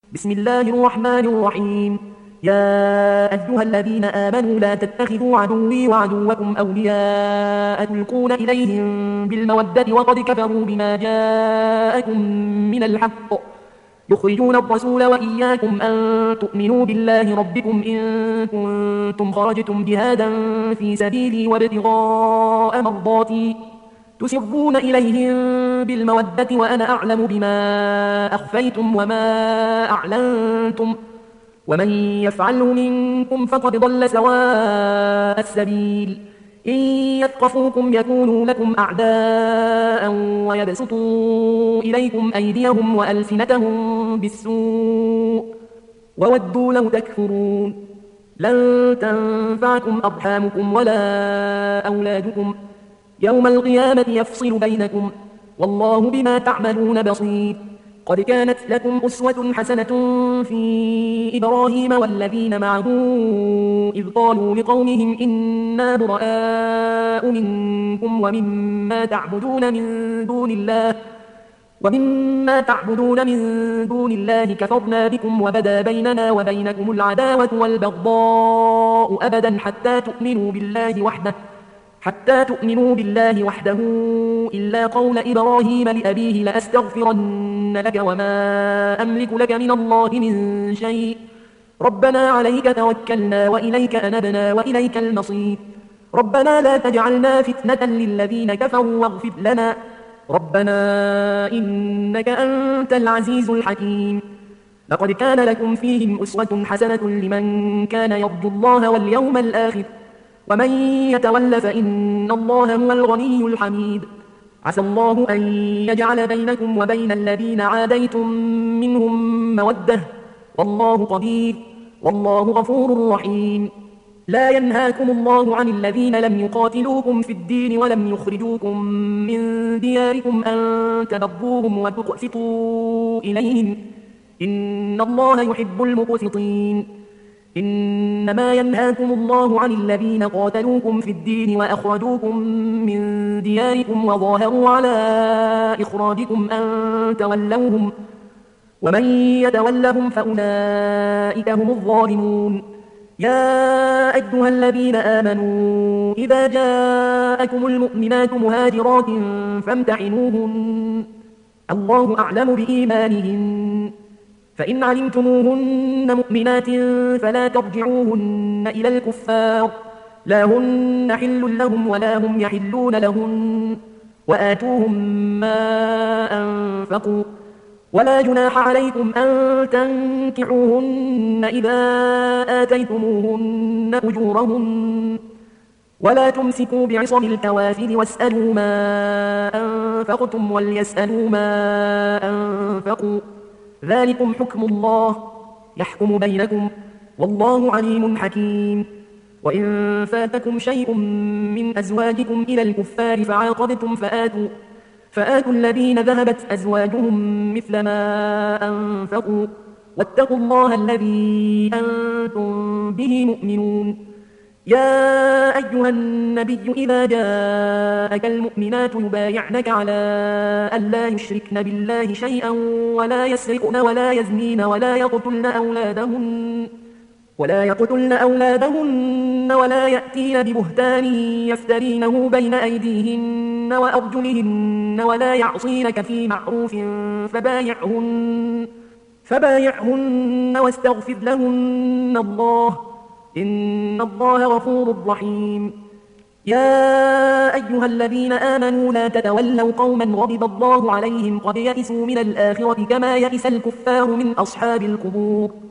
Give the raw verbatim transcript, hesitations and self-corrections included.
بسم الله الرحمن الرحيم. يا أيها الذين آمنوا لا تتخذوا عدوي وعدوكم أولياء تلقون إليهم بالمودة وقد كفروا بما جاءكم من الحق يخرجون الرسول وإياكم أن تؤمنوا بالله ربكم إن كنتم خرجتم جهادا في سبيلي وابتغاء مرضاتي تسرون إليهم بالمودة وأنا أعلم بما أخفيتم وما أعلنتم ومن يفعله منكم فقد ضل سواء السبيل إن يثقفوكم يكونوا لكم أعداء ويبسطوا إليكم أيديهم وألسنتهم بالسوء وودوا لو تكفرون لن تنفعكم أرحامكم ولا أولادكم يوم القيامة يفصل بينكم والله بما تعملون بصير. قد كانت لكم أسوة حسنة في إبراهيم والذين معه إذ قالوا لقومهم إنا براء منكم ومما تعبدون من دون الله ومما تعبدون من دون الله كفرنا بكم وبدا بيننا وبينكم العداوة والبغضاء أبدا حتى تؤمنوا بالله وحده حتى تؤمنوا بالله وحده إلا قول إبراهيم لأبيه لأستغفرن لك وما أملك لك من الله من شيء ربنا عليك توكلنا وإليك أنبنا وإليك المصير ربنا لا تجعلنا فتنة للذين كفروا واغفر لنا ربنا إنك أنت العزيز الحكيم. لقد كان لكم فيهم أسوة حسنة لمن كان يرجو الله واليوم الآخر ومن يتول فإن الله هو الغني الحميد. عسى الله أن يجعل بينكم وبين الذين عاديتم منهم مودة والله قدير والله غفور رحيم. لا ينهاكم الله عن الذين لم يقاتلوكم في الدين ولم يخرجوكم من دياركم أن تبروهم وتقسطوا إليهم إن الله يحب المقسطين. إنما ينهاكم الله عن الذين قاتلوكم في الدين وأخرجوكم من دياركم وظاهروا على إخراجكم أن تولوهم ومن يتولهم فأولئك هم الظالمون. يا أيها الذين آمنوا إذا جاءكم المؤمنات مهاجرات فامتحنوهن الله أعلم بإيمانهن فإن علمتموهن مؤمنات فلا ترجعوهن إلى الكفار لا هن حل لهم ولا هم يحلون لهن وآتوهم ما أنفقوا ولا جناح عليكم أن تنكحوهن إذا آتيتموهن أجورهن ولا تمسكوا بعصم الكوافر واسألوا ما أنفقتم وليسألوا ما أنفقوا ذلكم حكم الله يحكم بينكم والله عليم حكيم. وإن فاتكم شيء من أزواجكم إلى الكفار فعاقبتم فآتوا, فآتوا الذين ذهبت أزواجهم مثل ما أنفقوا واتقوا الله الذي أنتم به مؤمنون. يا أيها النبي إذا جاءك المؤمنات يبايعنك على أن لا يشركن بالله شيئا ولا يسرقن ولا يزنين ولا يقتلن أولادهن ولا يقتلن أولادهن ولا يأتين ببهتان يفترينه بين أيديهن وأرجلهن ولا يعصينك في معروف فبايعهن فبايعهن واستغفر لهن الله إن الله غفور رحيم. يا أيها الذين آمنوا لا تتولوا قوما غضب الله عليهم قد يئسوا من الآخرة كما يئس الكفار من أصحاب القبور